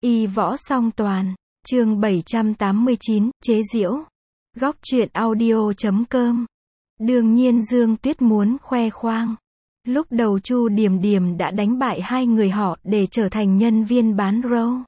Y võ song toàn, chương 789, chế giễu. Góc truyện audio.com. Đương nhiên Dương Tuyết muốn khoe khoang. Lúc đầu Chu Điểm Điểm đã đánh bại hai người họ để trở thành nhân viên bán râu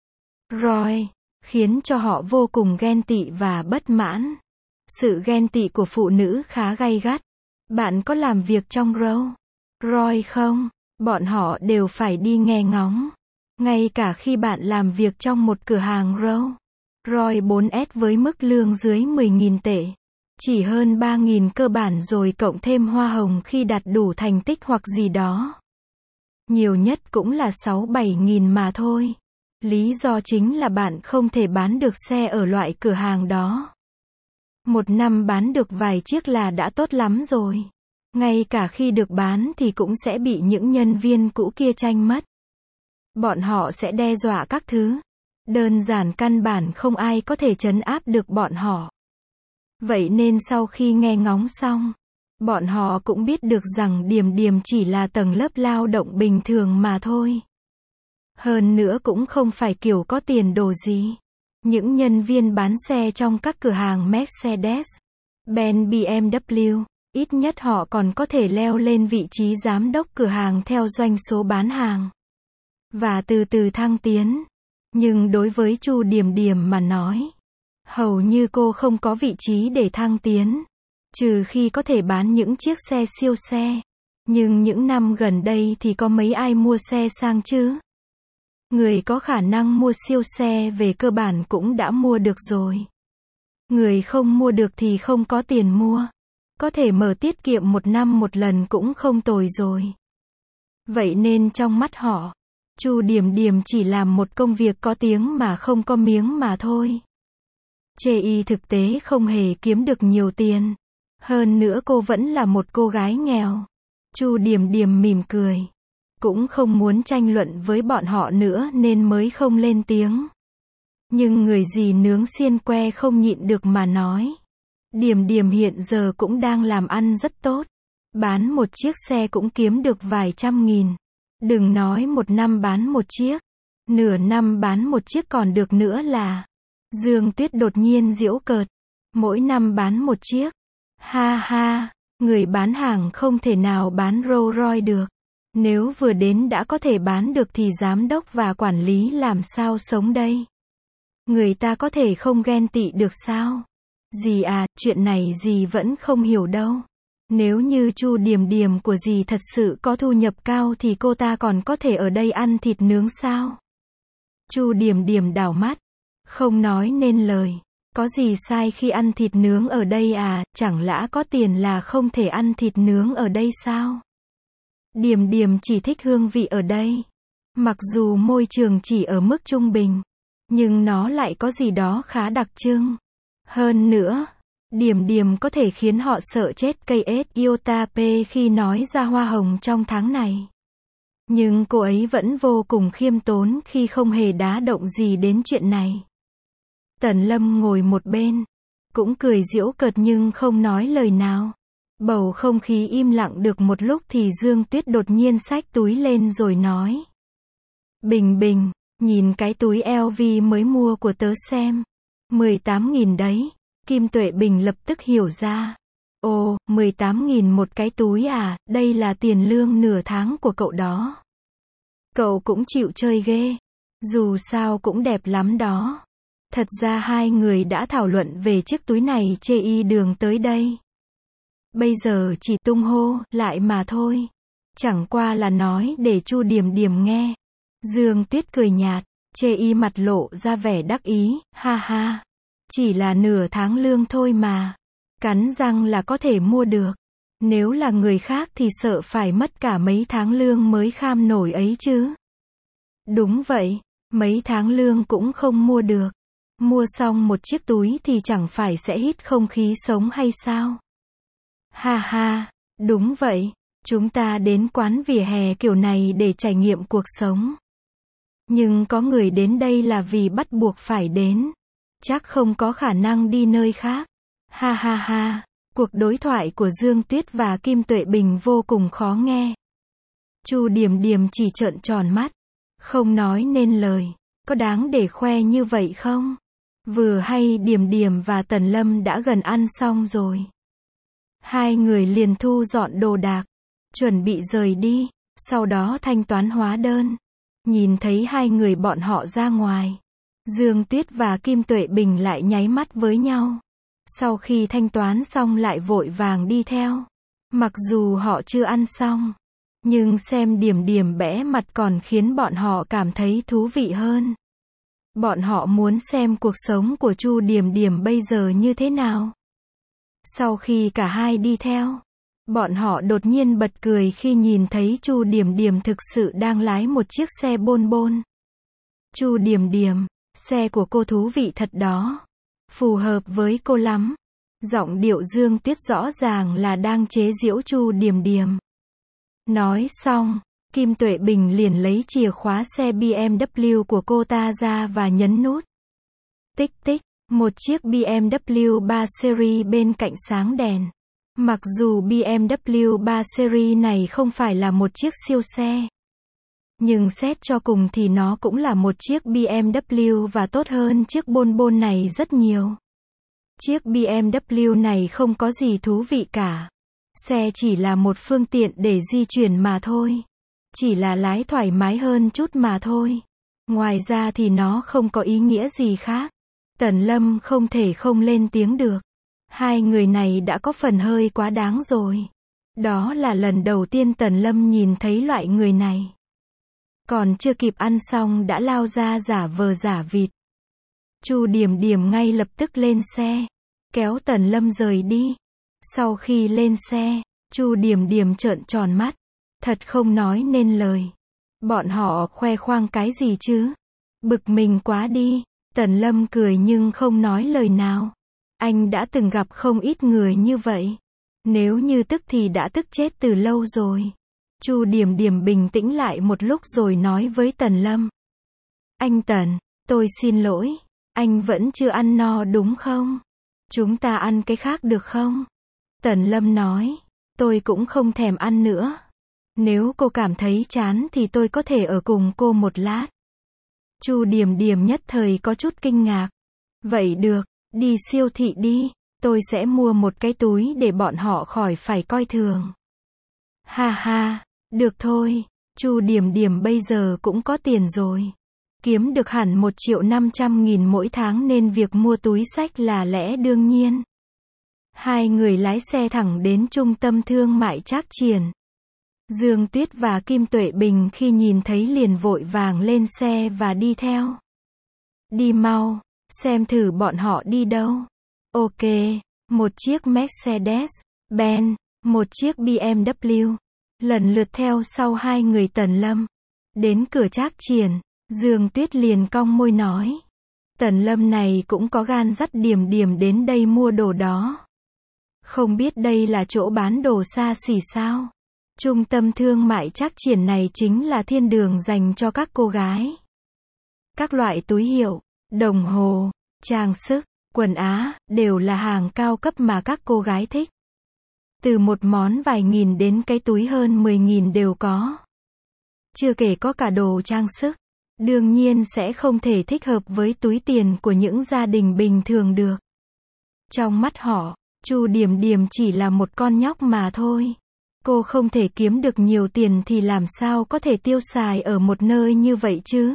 Roy, khiến cho họ vô cùng ghen tị và bất mãn. Sự ghen tị của phụ nữ khá gay gắt. Bạn có làm việc trong râu Roy không? Bọn họ đều phải đi nghe ngóng. Ngay cả khi bạn làm việc trong một cửa hàng râu Roy 4S với mức lương dưới 10.000 tệ. Chỉ hơn 3.000 cơ bản rồi cộng thêm hoa hồng khi đạt đủ thành tích hoặc gì đó. Nhiều nhất cũng là 6-7.000 mà thôi. Lý do chính là bạn không thể bán được xe ở loại cửa hàng đó. Một năm bán được vài chiếc là đã tốt lắm rồi. Ngay cả khi được bán thì cũng sẽ bị những nhân viên cũ kia tranh mất. Bọn họ sẽ đe dọa các thứ. Đơn giản căn bản không ai có thể trấn áp được bọn họ. Vậy nên sau khi nghe ngóng xong, bọn họ cũng biết được rằng Điểm Điểm chỉ là tầng lớp lao động bình thường mà thôi. Hơn nữa cũng không phải kiểu có tiền đồ gì. Những nhân viên bán xe trong các cửa hàng Mercedes, Benz, BMW, ít nhất họ còn có thể leo lên vị trí giám đốc cửa hàng theo doanh số bán hàng. Và từ từ thăng tiến. Nhưng đối với Chu Điểm Điểm mà nói, hầu như cô không có vị trí để thăng tiến. Trừ khi có thể bán những chiếc xe siêu xe. Nhưng những năm gần đây thì có mấy ai mua xe sang chứ? Người có khả năng mua siêu xe về cơ bản cũng đã mua được rồi. Người không mua được thì không có tiền mua. Có thể mở tiết kiệm một năm một lần cũng không tồi rồi. Vậy nên trong mắt họ, Chu Điểm Điểm chỉ làm một công việc có tiếng mà không có miếng mà thôi. Chê y thực tế không hề kiếm được nhiều tiền. Hơn nữa cô vẫn là một cô gái nghèo. Chu Điểm Điểm mỉm cười. Cũng không muốn tranh luận với bọn họ nữa nên mới không lên tiếng. Nhưng người gì nướng xiên que không nhịn được mà nói. Điểm Điểm hiện giờ cũng đang làm ăn rất tốt. Bán một chiếc xe cũng kiếm được vài trăm nghìn. Đừng nói một năm bán một chiếc. Nửa năm bán một chiếc còn được nữa là. Dương Tuyết đột nhiên giễu cợt. Mỗi năm bán một chiếc. Ha ha, người bán hàng không thể nào bán Rolls Royce được. Nếu vừa đến đã có thể bán được thì giám đốc và quản lý làm sao sống đây? Người ta có thể không ghen tị được sao? Dì à, chuyện này dì vẫn không hiểu đâu. Nếu như Chu Điểm Điểm của dì thật sự có thu nhập cao thì cô ta còn có thể ở đây ăn thịt nướng sao? Chu Điểm Điểm đảo mắt, không nói nên lời. Có gì sai khi ăn thịt nướng ở đây à, chẳng lẽ có tiền là không thể ăn thịt nướng ở đây sao? Điểm Điểm chỉ thích hương vị ở đây. Mặc dù môi trường chỉ ở mức trung bình, nhưng nó lại có gì đó khá đặc trưng. Hơn nữa, Điểm Điểm có thể khiến họ sợ chết cây iota p khi nói ra hoa hồng trong tháng này. Nhưng cô ấy vẫn vô cùng khiêm tốn khi không hề đá động gì đến chuyện này. Tần Lâm ngồi một bên, cũng cười giễu cợt nhưng không nói lời nào. Bầu không khí im lặng được một lúc thì Dương Tuyết đột nhiên xách túi lên rồi nói. Bình Bình, nhìn cái túi LV mới mua của tớ xem. 18.000 đấy. Kim Tuệ Bình lập tức hiểu ra. Ồ, 18.000 một cái túi à, đây là tiền lương nửa tháng của cậu đó. Cậu cũng chịu chơi ghê. Dù sao cũng đẹp lắm đó. Thật ra hai người đã thảo luận về chiếc túi này chê y đường tới đây. Bây giờ chỉ tung hô lại mà thôi. Chẳng qua là nói để Chu Điểm Điểm nghe. Dương Tuyết cười nhạt, chê y mặt lộ ra vẻ đắc ý, ha ha. Chỉ là nửa tháng lương thôi mà. Cắn răng là có thể mua được. Nếu là người khác thì sợ phải mất cả mấy tháng lương mới kham nổi ấy chứ. Đúng vậy, mấy tháng lương cũng không mua được. Mua xong một chiếc túi thì chẳng phải sẽ hít không khí sống hay sao? Ha ha, đúng vậy, chúng ta đến quán vỉa hè kiểu này để trải nghiệm cuộc sống. Nhưng có người đến đây là vì bắt buộc phải đến. Chắc không có khả năng đi nơi khác. Ha ha ha, cuộc đối thoại của Dương Tuyết và Kim Tuệ Bình vô cùng khó nghe. Chu Điểm Điểm chỉ trợn tròn mắt, không nói nên lời. Có đáng để khoe như vậy không? Vừa hay Điềm Điềm và Tần Lâm đã gần ăn xong rồi. Hai người liền thu dọn đồ đạc, chuẩn bị rời đi, sau đó thanh toán hóa đơn. Nhìn thấy hai người bọn họ ra ngoài, Dương Tuyết và Kim Tuệ Bình lại nháy mắt với nhau. Sau khi thanh toán xong lại vội vàng đi theo. Mặc dù họ chưa ăn xong, nhưng xem Điềm Điềm bẽ mặt còn khiến bọn họ cảm thấy thú vị hơn. Bọn họ muốn xem cuộc sống của Chu Điềm Điềm bây giờ như thế nào. Sau khi cả hai đi theo, bọn họ đột nhiên bật cười khi nhìn thấy Chu Điềm Điềm thực sự đang lái một chiếc xe bôn bôn. Chu Điềm Điềm, xe của cô thú vị thật đó. Phù hợp với cô lắm. Giọng điệu Dương Tuyết rõ ràng là đang chế giễu Chu Điềm Điềm. Nói xong, Kim Tuệ Bình liền lấy chìa khóa xe BMW của cô ta ra và nhấn nút. Tích tích, một chiếc BMW 3 Series bên cạnh sáng đèn. Mặc dù BMW 3 Series này không phải là một chiếc siêu xe, nhưng xét cho cùng thì nó cũng là một chiếc BMW và tốt hơn chiếc bôn bôn này rất nhiều. Chiếc BMW này không có gì thú vị cả. Xe chỉ là một phương tiện để di chuyển mà thôi. Chỉ là lái thoải mái hơn chút mà thôi. Ngoài ra thì nó không có ý nghĩa gì khác. Tần Lâm không thể không lên tiếng được. Hai người này đã có phần hơi quá đáng rồi. Đó là lần đầu tiên Tần Lâm nhìn thấy loại người này. Còn chưa kịp ăn xong đã lao ra giả vờ giả vịt. Chu Điềm Điềm ngay lập tức lên xe, kéo Tần Lâm rời đi. Sau khi lên xe, Chu Điềm Điềm trợn tròn mắt, thật không nói nên lời. Bọn họ khoe khoang cái gì chứ? Bực mình quá đi. Tần Lâm cười nhưng không nói lời nào. Anh đã từng gặp không ít người như vậy. Nếu như tức thì đã tức chết từ lâu rồi. Chu Điềm Điềm bình tĩnh lại một lúc rồi nói với Tần Lâm. Anh Tần, tôi xin lỗi. Anh vẫn chưa ăn no đúng không? Chúng ta ăn cái khác được không? Tần Lâm nói. Tôi cũng không thèm ăn nữa. Nếu cô cảm thấy chán thì tôi có thể ở cùng cô một lát. Chu Điềm Điềm nhất thời có chút kinh ngạc. Vậy được, đi siêu thị đi. Tôi sẽ mua một cái túi để bọn họ khỏi phải coi thường. Ha ha, được thôi. Chu Điềm Điềm bây giờ cũng có tiền rồi. Kiếm được hẳn 1.500.000 mỗi tháng nên việc mua túi xách là lẽ đương nhiên. Hai người lái xe thẳng đến trung tâm thương mại Trác Triển. Dương Tuyết và Kim Tuệ Bình khi nhìn thấy liền vội vàng lên xe và đi theo. Đi mau, xem thử bọn họ đi đâu. Ok, một chiếc Mercedes-Benz, một chiếc BMW, lần lượt theo sau hai người Tần Lâm. Đến cửa Trác Triển, Dương Tuyết liền cong môi nói. Tần Lâm này cũng có gan dắt Điềm Điềm đến đây mua đồ đó. Không biết đây là chỗ bán đồ xa xỉ sao? Trung tâm thương mại Trác Triển này chính là thiên đường dành cho các cô gái. Các loại túi hiệu, đồng hồ, trang sức, quần áo, đều là hàng cao cấp mà các cô gái thích. Từ một món vài nghìn đến cái túi hơn 10.000 đều có. Chưa kể có cả đồ trang sức. Đương nhiên sẽ không thể thích hợp với túi tiền của những gia đình bình thường được. Trong mắt họ, Chu Điềm Điềm chỉ là một con nhóc mà thôi. Cô không thể kiếm được nhiều tiền thì làm sao có thể tiêu xài ở một nơi như vậy chứ?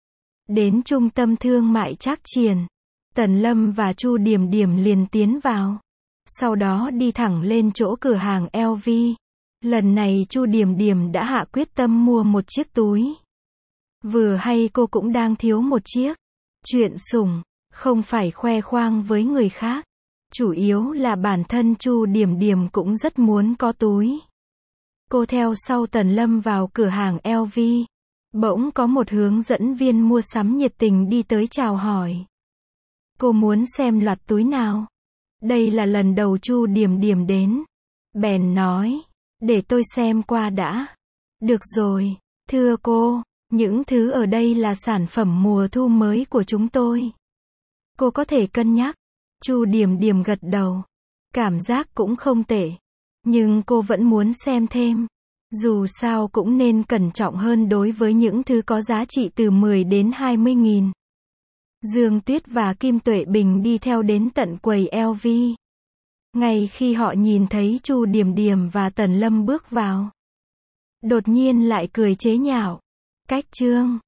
Đến trung tâm thương mại Trác Triển, Tần Lâm và Chu Điềm Điềm liền tiến vào. Sau đó đi thẳng lên chỗ cửa hàng LV. Lần này Chu Điềm Điềm đã hạ quyết tâm mua một chiếc túi. Vừa hay cô cũng đang thiếu một chiếc. Chuyện sủng, không phải khoe khoang với người khác. Chủ yếu là bản thân Chu Điềm Điềm cũng rất muốn có túi. Cô theo sau Tần Lâm vào cửa hàng LV. Bỗng có một hướng dẫn viên mua sắm nhiệt tình đi tới chào hỏi. Cô muốn xem loạt túi nào? Đây là lần đầu Chu Điềm Điềm đến. Bèn nói, để tôi xem qua đã. Được rồi, thưa cô, những thứ ở đây là sản phẩm mùa thu mới của chúng tôi. Cô có thể cân nhắc. Chu Điềm Điềm gật đầu. Cảm giác cũng không tệ. Nhưng cô vẫn muốn xem thêm. Dù sao cũng nên cẩn trọng hơn đối với những thứ có giá trị từ 10 đến 20 nghìn. Dương Tuyết và Kim Tuệ Bình đi theo đến tận quầy LV. Ngay khi họ nhìn thấy Chu Điểm Điểm và Tần Lâm bước vào, đột nhiên lại cười chế nhạo. Cách Trương,